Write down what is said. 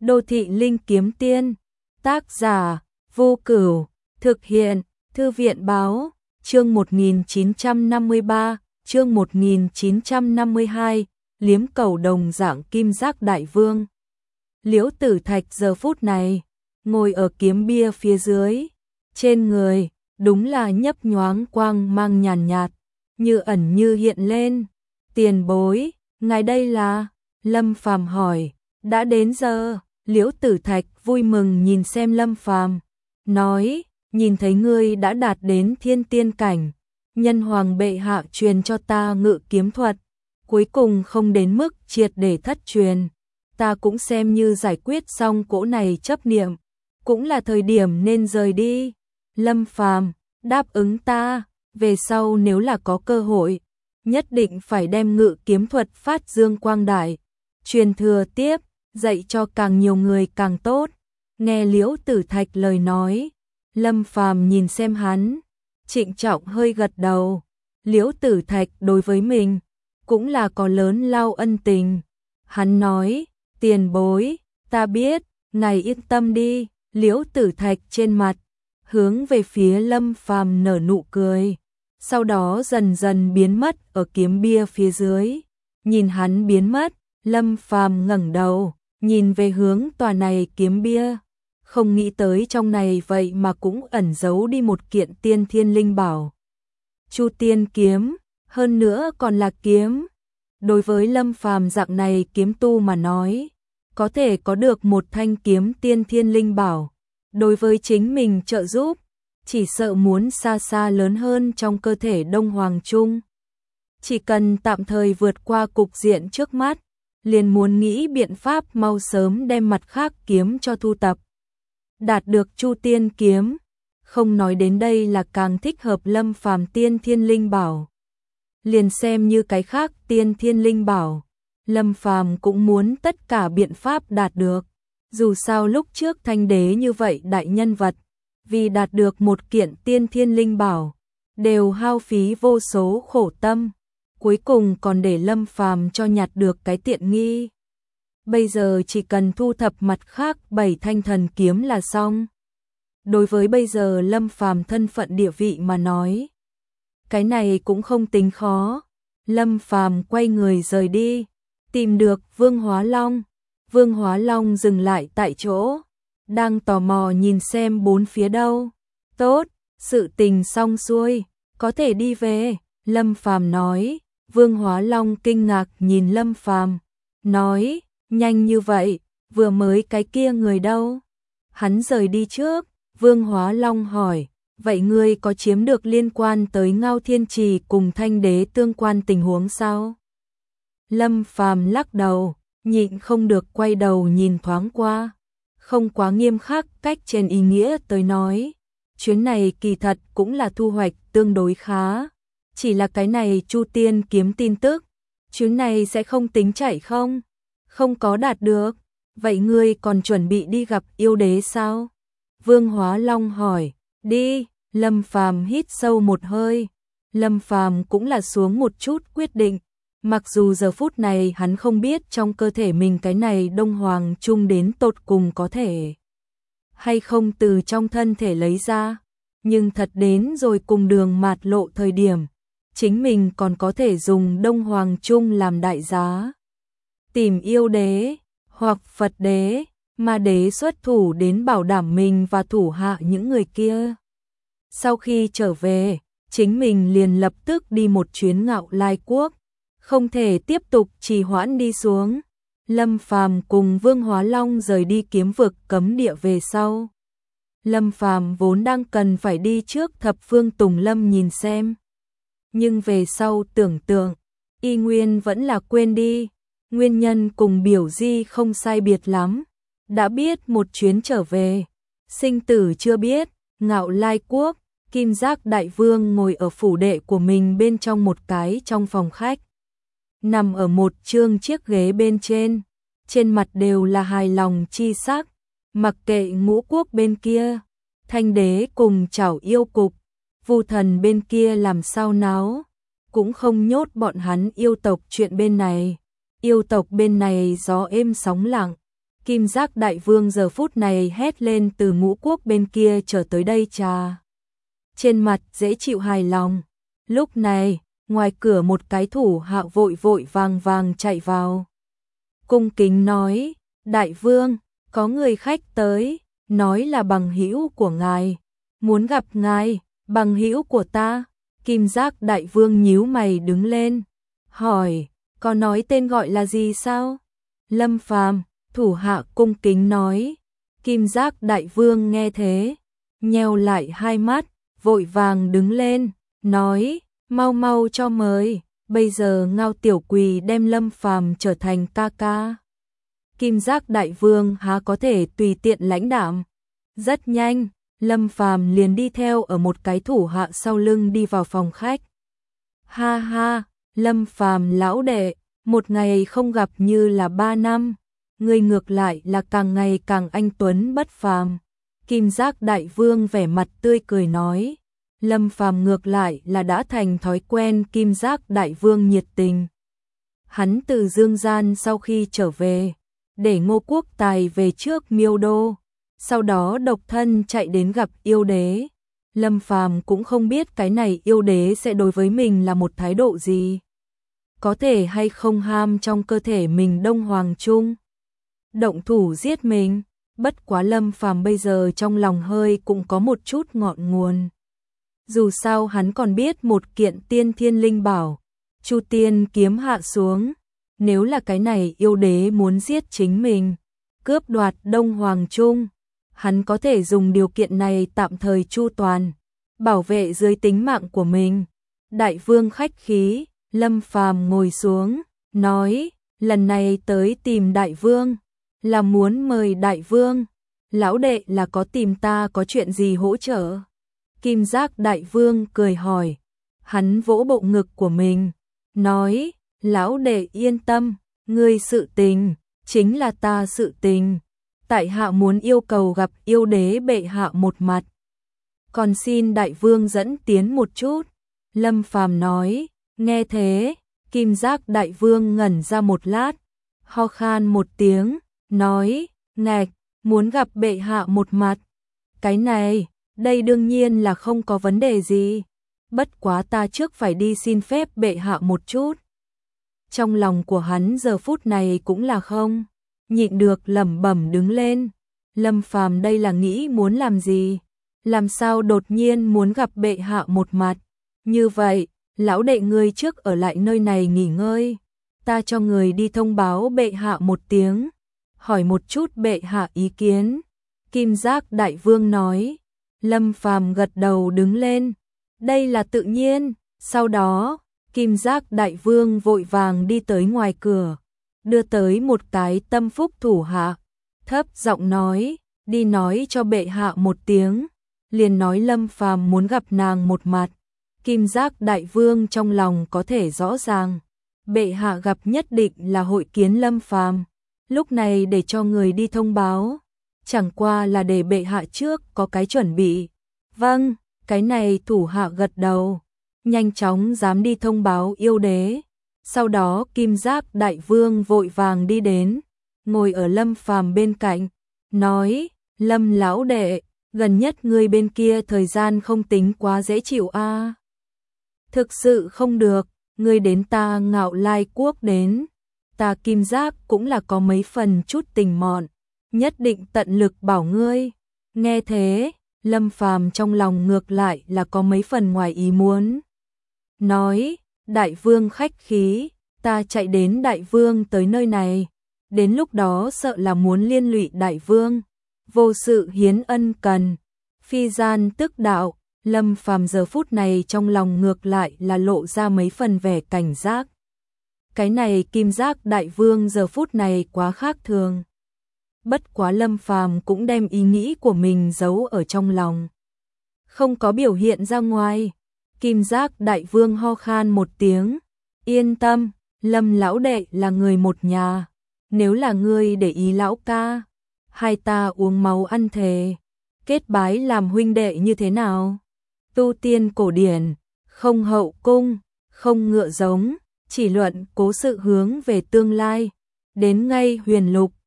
Đô thị linh kiếm tiên, tác giả, Vô Cửu, thực hiện, Thư viện báo, chương 1953, chương 1952, liếm cầu đồng dạng kim giác đại vương. Liễu Tử Thạch giờ phút này, ngồi ở kiếm bia phía dưới, trên người, đúng là nhấp nhoáng quang mang nhàn nhạt, như ẩn như hiện lên. Tiền bối, ngài đây là? Lâm Phàm hỏi. Đã đến giờ. Liễu Tử Thạch vui mừng nhìn xem Lâm Phàm, nói, nhìn thấy ngươi đã đạt đến thiên tiên cảnh, nhân hoàng bệ hạ truyền cho ta ngự kiếm thuật, cuối cùng không đến mức triệt để thất truyền, ta cũng xem như giải quyết xong cỗ này chấp niệm, cũng là thời điểm nên rời đi. Lâm Phàm đáp ứng ta, về sau nếu là có cơ hội, nhất định phải đem ngự kiếm thuật phát dương quang đại, truyền thừa tiếp, dạy cho càng nhiều người càng tốt. Nghe Liễu Tử Thạch lời nói, Lâm Phàm nhìn xem hắn, trịnh trọng hơi gật đầu. Liễu Tử Thạch đối với mình cũng là có lớn lao ân tình. Hắn nói, tiền bối, ta biết, ngài yên tâm đi. Liễu Tử Thạch trên mặt hướng về phía Lâm Phàm nở nụ cười, sau đó dần dần biến mất ở kiếm bia phía dưới. Nhìn hắn biến mất, Lâm Phàm ngẩng đầu, nhìn về hướng tòa này kiếm bia, không nghĩ tới trong này vậy mà cũng ẩn giấu đi một kiện tiên thiên linh bảo. Chu Tiên kiếm, hơn nữa còn là kiếm. Đối với Lâm Phàm dạng này kiếm tu mà nói, có thể có được một thanh kiếm tiên thiên linh bảo, đối với chính mình trợ giúp, chỉ sợ muốn xa xa lớn hơn trong cơ thể Đông Hoàng Trung. Chỉ cần tạm thời vượt qua cục diện trước mắt, liền muốn nghĩ biện pháp mau sớm đem mặt khác kiếm cho thu tập. Đạt được Chu Tiên kiếm, không nói đến đây là càng thích hợp Lâm Phàm tiên thiên linh bảo. Liền xem như cái khác tiên thiên linh bảo, Lâm Phàm cũng muốn tất cả biện pháp đạt được. Dù sao lúc trước Thanh Đế như vậy đại nhân vật, vì đạt được một kiện tiên thiên linh bảo, đều hao phí vô số khổ tâm, cuối cùng còn để Lâm Phàm cho nhặt được cái tiện nghi. Bây giờ chỉ cần thu thập mặt khác 7 thanh thần kiếm là xong. Đối với bây giờ Lâm Phàm thân phận địa vị mà nói, cái này cũng không tính khó. Lâm Phàm quay người rời đi, tìm được Vương Hóa Long. Vương Hóa Long dừng lại tại chỗ, đang tò mò nhìn xem bốn phía đâu. Tốt, sự tình xong xuôi, có thể đi về. Lâm Phàm nói. Vương Hóa Long kinh ngạc nhìn Lâm Phàm, nói, nhanh như vậy, vừa mới cái kia người đâu? Hắn rời đi trước. Vương Hóa Long hỏi, vậy ngươi có chiếm được liên quan tới Ngao Thiên Trì cùng Thanh Đế tương quan tình huống sao? Lâm Phàm lắc đầu, nhịn không được quay đầu nhìn thoáng qua, không quá nghiêm khắc cách trên ý nghĩa tới nói, chuyến này kỳ thật cũng là thu hoạch tương đối khá. Chỉ là cái này Chu Tiên kiếm tin tức, chuyến này sẽ không tính chạy không? Không có đạt được, vậy ngươi còn chuẩn bị đi gặp yêu đế sao? Vương Hóa Long hỏi. Đi. Lâm Phàm hít sâu một hơi. Lâm Phàm cũng là xuống một chút quyết định, mặc dù giờ phút này hắn không biết trong cơ thể mình cái này Đông Hoàng Trung đến tột cùng có thể hay không từ trong thân thể lấy ra, nhưng thật đến rồi cùng đường mạt lộ thời điểm, chính mình còn có thể dùng Đông Hoàng Trung làm đại giá, tìm yêu đế hoặc Phật đế, Ma đế xuất thủ đến bảo đảm mình và thủ hạ những người kia. Sau khi trở về, chính mình liền lập tức đi một chuyến Ngạo Lai Quốc, không thể tiếp tục trì hoãn đi xuống. Lâm Phàm cùng Vương Hóa Long rời đi kiếm vực cấm địa về sau. Lâm Phàm vốn đang cần phải đi trước Thập Phương Tùng Lâm nhìn xem, nhưng về sau tưởng tượng, y nguyên vẫn là quên đi. Nguyên nhân cùng biểu di không sai biệt lắm, đã biết một chuyến trở về, sinh tử chưa biết. Ngạo Lai Quốc, Kim Giác Đại Vương ngồi ở phủ đệ của mình bên trong một cái trong phòng khách, nằm ở một chương chiếc ghế bên trên mặt đều là hài lòng chi sắc, mặc kệ ngũ quốc bên kia, Thanh Đế cùng Chảo Yêu Cục, Vu Thần bên kia làm sao náo, cũng không nhốt bọn hắn yêu tộc chuyện bên này. Yêu tộc bên này gió êm sóng lặng, Kim Giác đại vương giờ phút này hét lên từ Ngũ Quốc bên kia trở tới đây trà. Trên mặt dễ chịu hài lòng. Lúc này, ngoài cửa một cái thủ hạ vội vội vàng vàng chạy vào. Cung kính nói, đại vương, có người khách tới, nói là bằng hữu của ngài, muốn gặp ngài. Bằng hữu của ta. Kim Giác đại vương nhíu mày đứng lên, hỏi, có nói tên gọi là gì sao? Lâm Phàm. Thủ hạ cung kính nói. Kim Giác đại vương nghe thế, nheo lại hai mắt, vội vàng đứng lên, nói, mau mau cho mời, bây giờ Ngao Tiểu Quỳ đem Lâm Phàm trở thành ca ca. Kim Giác đại vương há có thể tùy tiện lãnh đạm. Rất nhanh, Lâm Phàm liền đi theo ở một cái thủ hạ sau lưng đi vào phòng khách. Ha ha, Lâm Phàm lão đệ, một ngày không gặp như là 3 năm, ngươi ngược lại là càng ngày càng anh tuấn bất phàm. Kim Giác đại vương vẻ mặt tươi cười nói. Lâm Phàm ngược lại là đã thành thói quen Kim Giác đại vương nhiệt tình. Hắn từ Dương Gian sau khi trở về, để Ngô Quốc Tài về trước Miêu Đô, sau đó độc thân chạy đến gặp yêu đế. Lâm Phàm cũng không biết cái này yêu đế sẽ đối với mình là một thái độ gì. Có thể hay không ham trong cơ thể mình Đông Hoàng Trung động thủ giết mình. Bất quá Lâm Phàm bây giờ trong lòng hơi cũng có một chút ngọn nguồn. Dù sao hắn còn biết một kiện tiên thiên linh bảo, Chu Tiên kiếm hạ xuống, nếu là cái này yêu đế muốn giết chính mình, cướp đoạt Đông Hoàng Trung, hắn có thể dùng điều kiện này tạm thời chu toàn, bảo vệ dưới tính mạng của mình. Đại vương khách khí, Lâm Phàm ngồi xuống, nói, lần này tới tìm đại vương, là muốn mời đại vương, lão đệ là có tìm ta có chuyện gì hỗ trợ? Kim Giác đại vương cười hỏi, hắn vỗ bộ ngực của mình, nói, lão đệ yên tâm, ngươi sự tình, chính là ta sự tình, tại hạ muốn yêu cầu gặp yêu đế bệ hạ một mặt, còn xin đại vương dẫn tiến một chút. Lâm Phàm nói. Nghe thế, Kim Giác đại vương ngẩn ra một lát, ho khan một tiếng, nói, ngạch, muốn gặp bệ hạ một mặt. Cái này, đây đương nhiên là không có vấn đề gì, bất quá ta trước phải đi xin phép bệ hạ một chút. Trong lòng của hắn giờ phút này cũng là không nhịn được lẩm bẩm đứng lên. Lâm Phàm đây là nghĩ muốn làm gì? Làm sao đột nhiên muốn gặp bệ hạ một mặt? Như vậy, lão đệ ngươi trước ở lại nơi này nghỉ ngơi, ta cho người đi thông báo bệ hạ một tiếng, hỏi một chút bệ hạ ý kiến. Kim Giác đại vương nói. Lâm Phàm gật đầu đứng lên, đây là tự nhiên. Sau đó, Kim Giác đại vương vội vàng đi tới ngoài cửa, đưa tới một cái tâm phúc thủ hạ, thấp giọng nói, đi nói cho bệ hạ một tiếng, liền nói Lâm Phàm muốn gặp nàng một mặt. Kim Giác đại vương trong lòng có thể rõ ràng, bệ hạ gặp nhất định là hội kiến Lâm Phàm, lúc này để cho người đi thông báo, chẳng qua là để bệ hạ trước có cái chuẩn bị. Vâng, cái này thủ hạ gật đầu, nhanh chóng dám đi thông báo yêu đế. Sau đó Kim Giác đại vương vội vàng đi đến, ngồi ở Lâm Phàm bên cạnh, nói, Lâm lão đệ, gần nhất ngươi bên kia thời gian không tính quá dễ chịu a. Thực sự không được, ngươi đến ta Ngạo Lai quốc đến, ta Kim Giác cũng là có mấy phần chút tình mọn, nhất định tận lực bảo ngươi. Nghe thế, Lâm Phàm trong lòng ngược lại là có mấy phần ngoài ý muốn. Nói, đại vương khách khí, ta chạy đến đại vương tới nơi này, đến lúc đó sợ là muốn liên lụy đại vương, vô sự hiến ân cần, phi gian tức đạo. Lâm Phàm giờ phút này trong lòng ngược lại là lộ ra mấy phần vẻ cảnh giác. Cái này Kim Giác đại vương giờ phút này quá khác thường. Bất quá Lâm Phàm cũng đem ý nghĩ của mình giấu ở trong lòng, không có biểu hiện ra ngoài. Kim Giác đại vương ho khan một tiếng, yên tâm, Lâm lão đệ là người một nhà, nếu là ngươi để ý lão ca, hai ta uống máu ăn thề, kết bái làm huynh đệ như thế nào? Tu tiên cổ điển, không hậu cung, không ngựa giống, chỉ luận cố sự hướng về tương lai, đến ngay huyền lục,